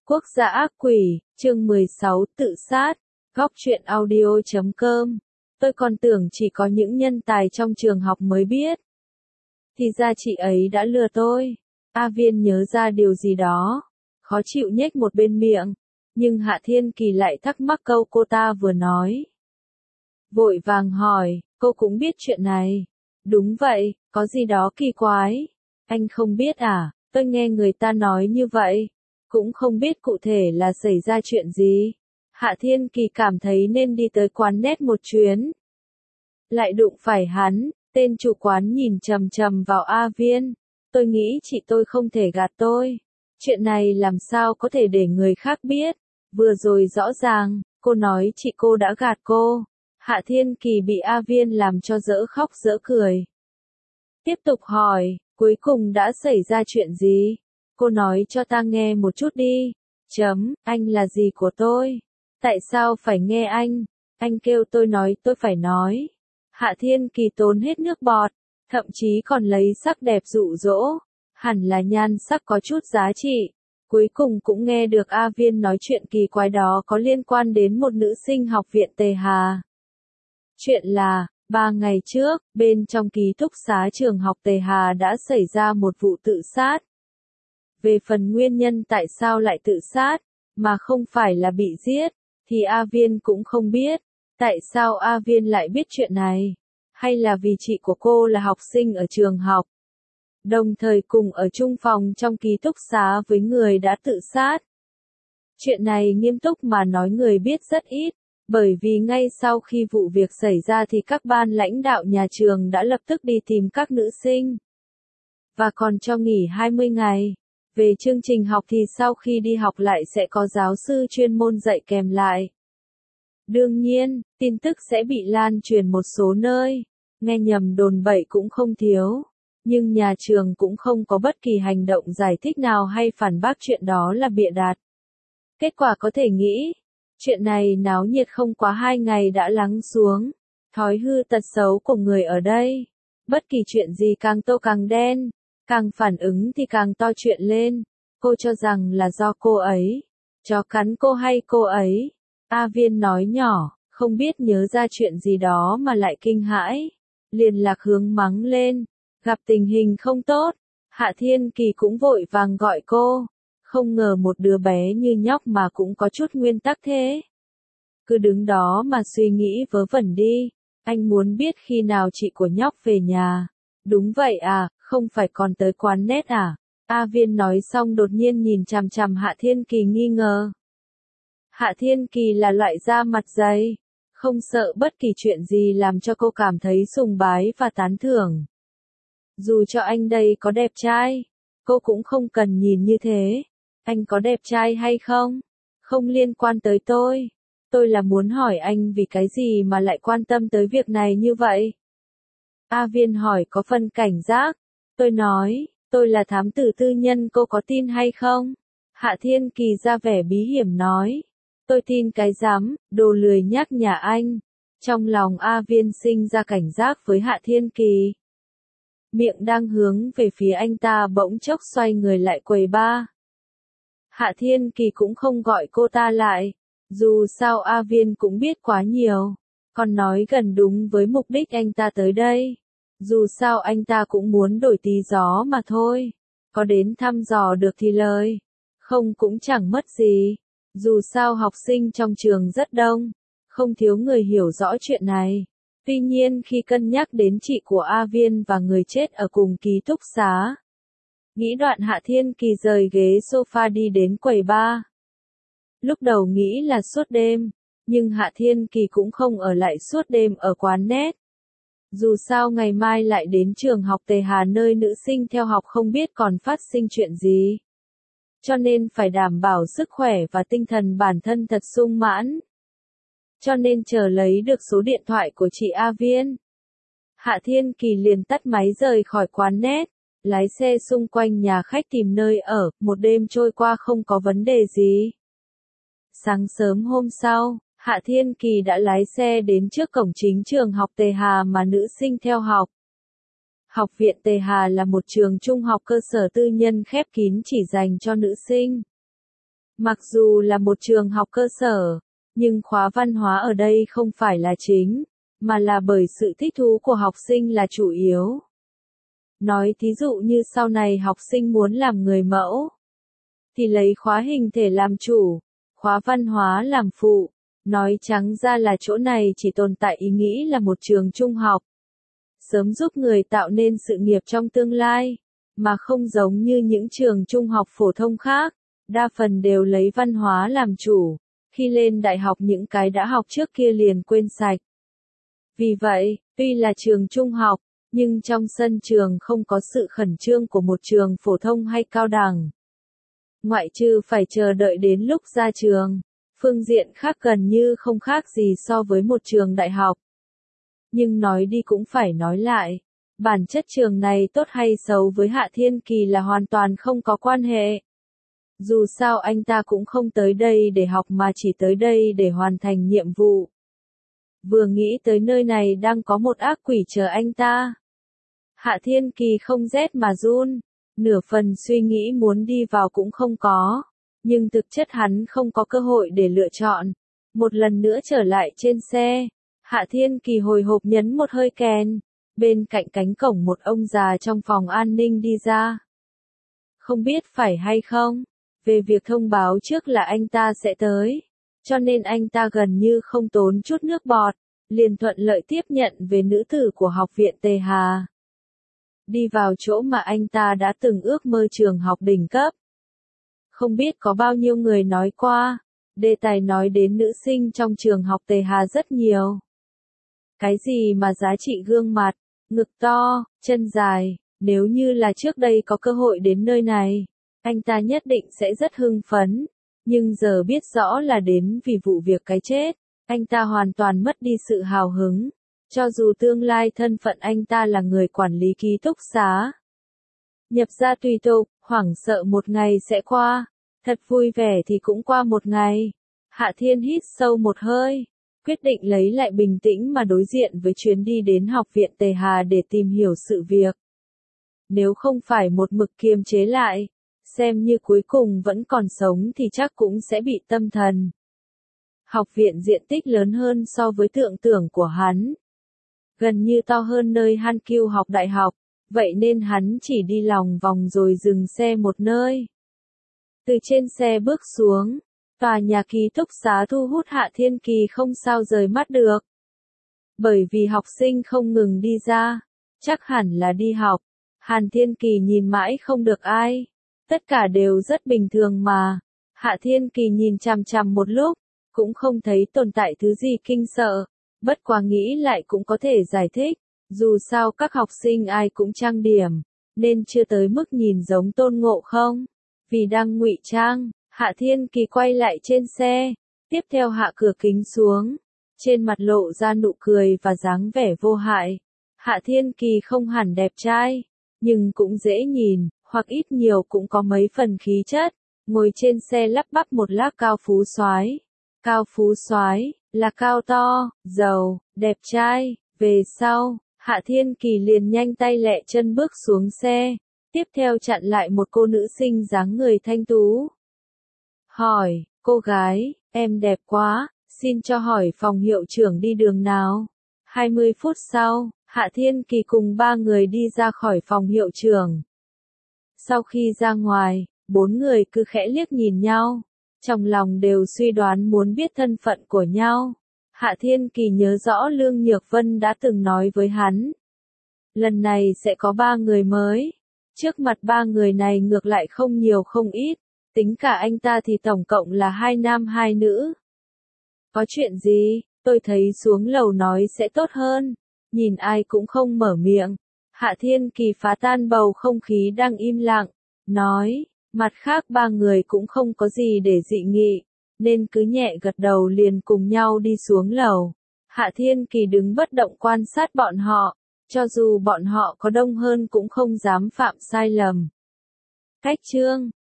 Quốc gia ác quỷ, chương 16 tự sát, góc truyện audio.com. Tôi còn tưởng chỉ có những nhân tài trong trường học mới biết. Thì ra chị ấy đã lừa tôi. A Viên nhớ ra điều gì đó. Khó chịu nhếch một bên miệng. Nhưng Hạ Thiên Kỳ lại thắc mắc câu cô ta vừa nói. Vội vàng hỏi, cô cũng biết chuyện này. Đúng vậy, có gì đó kỳ quái. Anh không biết à, tôi nghe người ta nói như vậy. Cũng không biết cụ thể là xảy ra chuyện gì. Hạ Thiên Kỳ cảm thấy nên đi tới quán net một chuyến. Lại đụng phải hắn, tên chủ quán nhìn chằm chằm vào A Viên. Tôi nghĩ chị tôi không thể gạt tôi. Chuyện này làm sao có thể để người khác biết. Vừa rồi rõ ràng, cô nói chị cô đã gạt cô. Hạ Thiên Kỳ bị A Viên làm cho dở khóc dở cười. Tiếp tục hỏi, cuối cùng đã xảy ra chuyện gì? Cô nói cho ta nghe một chút đi. Anh là gì của tôi? Tại sao phải nghe anh? Anh kêu tôi nói tôi phải nói. Hạ Thiên Kỳ tốn hết nước bọt, thậm chí còn lấy sắc đẹp dụ dỗ. Hẳn là nhan sắc có chút giá trị. Cuối cùng cũng nghe được A Viên nói chuyện kỳ quái đó có liên quan đến một nữ sinh học viện Tề Hà. Chuyện là, 3 ngày trước, bên trong ký túc xá trường học Tề Hà đã xảy ra một vụ tự sát. Về phần nguyên nhân tại sao lại tự sát, mà không phải là bị giết, thì A Viên cũng không biết. Tại sao A Viên lại biết chuyện này? Hay là vì chị của cô là học sinh ở trường học? Đồng thời cùng ở chung phòng trong ký túc xá với người đã tự sát. Chuyện này nghiêm túc mà nói người biết rất ít, bởi vì ngay sau khi vụ việc xảy ra thì các ban lãnh đạo nhà trường đã lập tức đi tìm các nữ sinh. Và còn cho nghỉ 20 ngày. Về chương trình học thì sau khi đi học lại sẽ có giáo sư chuyên môn dạy kèm lại. Đương nhiên, tin tức sẽ bị lan truyền một số nơi, nghe nhầm đồn bậy cũng không thiếu. Nhưng nhà trường cũng không có bất kỳ hành động giải thích nào hay phản bác chuyện đó là bịa đặt. Kết quả có thể nghĩ, chuyện này náo nhiệt không quá 2 ngày đã lắng xuống. Thói hư tật xấu của người ở đây. Bất kỳ chuyện gì càng tô càng đen, càng phản ứng thì càng to chuyện lên. Cô cho rằng là do cô ấy. Chó cắn cô hay cô ấy? A Viên nói nhỏ, không biết nhớ ra chuyện gì đó mà lại kinh hãi. Liền lạc hướng mắng lên. Gặp tình hình không tốt, Hạ Thiên Kỳ cũng vội vàng gọi cô. Không ngờ một đứa bé như nhóc mà cũng có chút nguyên tắc thế. Cứ đứng đó mà suy nghĩ vớ vẩn đi. Anh muốn biết khi nào chị của nhóc về nhà. Đúng vậy à, không phải còn tới quán net à? A Viên nói xong đột nhiên nhìn chằm chằm Hạ Thiên Kỳ nghi ngờ. Hạ Thiên Kỳ là loại da mặt dày, không sợ bất kỳ chuyện gì làm cho cô cảm thấy sùng bái và tán thưởng. Dù cho anh đây có đẹp trai, cô cũng không cần nhìn như thế. Anh có đẹp trai hay không? Không liên quan tới tôi. Tôi là muốn hỏi anh vì cái gì mà lại quan tâm tới việc này như vậy? A Viên hỏi có phần cảnh giác. Tôi nói, tôi là thám tử tư nhân, cô có tin hay không? Hạ Thiên Kỳ ra vẻ bí hiểm nói. Tôi tin cái rắm, đồ lười nhác nhà anh. Trong lòng A Viên sinh ra cảnh giác với Hạ Thiên Kỳ. Miệng đang hướng về phía anh ta bỗng chốc xoay người lại quầy bar. Hạ Thiên Kỳ cũng không gọi cô ta lại. Dù sao A Viên cũng biết quá nhiều. Còn nói gần đúng với mục đích anh ta tới đây. Dù sao anh ta cũng muốn đổi tí gió mà thôi. Có đến thăm dò được thì lời. Không cũng chẳng mất gì. Dù sao học sinh trong trường rất đông. Không thiếu người hiểu rõ chuyện này. Tuy nhiên khi cân nhắc đến chị của A Viên và người chết ở cùng ký túc xá. Nghĩ đoạn Hạ Thiên Kỳ rời ghế sofa đi đến quầy bar. Lúc đầu nghĩ là suốt đêm. Nhưng Hạ Thiên Kỳ cũng không ở lại suốt đêm ở quán net. Dù sao ngày mai lại đến trường học Tề Hà nơi nữ sinh theo học không biết còn phát sinh chuyện gì. Cho nên phải đảm bảo sức khỏe và tinh thần bản thân thật sung mãn. Cho nên chờ lấy được số điện thoại của chị A Viên. Hạ Thiên Kỳ liền tắt máy rời khỏi quán net, lái xe xung quanh nhà khách tìm nơi ở, một đêm trôi qua không có vấn đề gì. Sáng sớm hôm sau, Hạ Thiên Kỳ đã lái xe đến trước cổng chính trường học Tề Hà mà nữ sinh theo học. Học viện Tề Hà là một trường trung học cơ sở tư nhân khép kín chỉ dành cho nữ sinh. Mặc dù là một trường học cơ sở, nhưng khóa văn hóa ở đây không phải là chính, mà là bởi sự thích thú của học sinh là chủ yếu. Nói thí dụ như sau này học sinh muốn làm người mẫu, thì lấy khóa hình thể làm chủ, khóa văn hóa làm phụ. Nói trắng ra là chỗ này chỉ tồn tại ý nghĩ là một trường trung học, sớm giúp người tạo nên sự nghiệp trong tương lai, mà không giống như những trường trung học phổ thông khác, đa phần đều lấy văn hóa làm chủ, khi lên đại học những cái đã học trước kia liền quên sạch. Vì vậy, tuy là trường trung học, nhưng trong sân trường không có sự khẩn trương của một trường phổ thông hay cao đẳng. Ngoại trừ phải chờ đợi đến lúc ra trường, phương diện khác gần như không khác gì so với một trường đại học. Nhưng nói đi cũng phải nói lại, bản chất trường này tốt hay xấu với Hạ Thiên Kỳ là hoàn toàn không có quan hệ. Dù sao anh ta cũng không tới đây để học mà chỉ tới đây để hoàn thành nhiệm vụ. Vừa nghĩ tới nơi này đang có một ác quỷ chờ anh ta, Hạ Thiên Kỳ không rét mà run, nửa phần suy nghĩ muốn đi vào cũng không có, nhưng thực chất hắn không có cơ hội để lựa chọn. Một lần nữa trở lại trên xe, Hạ Thiên Kỳ hồi hộp nhấn một hơi kèn, bên cạnh cánh cổng một ông già trong phòng an ninh đi ra. Không biết phải hay không, về việc thông báo trước là anh ta sẽ tới, cho nên anh ta gần như không tốn chút nước bọt, liền thuận lợi tiếp nhận về nữ tử của học viện Tề Hà. Đi vào chỗ mà anh ta đã từng ước mơ trường học đỉnh cấp. Không biết có bao nhiêu người nói qua, đề tài nói đến nữ sinh trong trường học Tề Hà rất nhiều. Cái gì mà giá trị gương mặt, ngực to, chân dài, nếu như là trước đây có cơ hội đến nơi này, anh ta nhất định sẽ rất hưng phấn, nhưng giờ biết rõ là đến vì vụ việc cái chết, anh ta hoàn toàn mất đi sự hào hứng, cho dù tương lai thân phận anh ta là người quản lý ký túc xá. Nhập ra tùy tục, hoảng sợ một ngày sẽ qua, thật vui vẻ thì cũng qua một ngày. Hạ Thiên hít sâu một hơi, quyết định lấy lại bình tĩnh mà đối diện với chuyến đi đến học viện Tề Hà để tìm hiểu sự việc. Nếu không phải một mực kiềm chế lại, xem như cuối cùng vẫn còn sống thì chắc cũng sẽ bị tâm thần. Học viện diện tích lớn hơn so với tưởng tượng của hắn. Gần như to hơn nơi Han Kiêu học đại học, vậy nên hắn chỉ đi lòng vòng rồi dừng xe một nơi. Từ trên xe bước xuống, tòa nhà ký túc xá thu hút Hạ Thiên Kỳ không sao rời mắt được. Bởi vì học sinh không ngừng đi ra, chắc hẳn là đi học. Hàn Thiên Kỳ nhìn mãi không được ai. Tất cả đều rất bình thường mà. Hạ Thiên Kỳ nhìn chằm chằm một lúc, cũng không thấy tồn tại thứ gì kinh sợ. Bất quá nghĩ lại cũng có thể giải thích. Dù sao các học sinh ai cũng trang điểm, nên chưa tới mức nhìn giống Tôn Ngộ Không. Vì đang ngụy trang, Hạ Thiên Kỳ quay lại trên xe, tiếp theo hạ cửa kính xuống, trên mặt lộ ra nụ cười và dáng vẻ vô hại. Hạ Thiên Kỳ không hẳn đẹp trai, nhưng cũng dễ nhìn, hoặc ít nhiều cũng có mấy phần khí chất, ngồi trên xe lắp bắp một lát cao phú soái. Cao phú soái là cao to, giàu, đẹp trai. Về sau, Hạ Thiên Kỳ liền nhanh tay lẹ chân bước xuống xe, tiếp theo chặn lại một cô nữ sinh dáng người thanh tú. Hỏi, cô gái, em đẹp quá, xin cho hỏi phòng hiệu trưởng đi đường nào? 20 phút sau, Hạ Thiên Kỳ cùng 3 người đi ra khỏi phòng hiệu trưởng. Sau khi ra ngoài, 4 người cứ khẽ liếc nhìn nhau, trong lòng đều suy đoán muốn biết thân phận của nhau. Hạ Thiên Kỳ nhớ rõ Lương Nhược Vân đã từng nói với hắn. Lần này sẽ có 3 người mới. Trước mặt 3 người này ngược lại không nhiều không ít, tính cả anh ta thì tổng cộng là 2 nam 2 nữ. Có chuyện gì, tôi thấy xuống lầu nói sẽ tốt hơn. Nhìn ai cũng không mở miệng. Hạ Thiên Kỳ phá tan bầu không khí đang im lặng, nói, mặt khác 3 người cũng không có gì để dị nghị, nên cứ nhẹ gật đầu liền cùng nhau đi xuống lầu. Hạ Thiên Kỳ đứng bất động quan sát bọn họ, cho dù bọn họ có đông hơn cũng không dám phạm sai lầm. Cách chương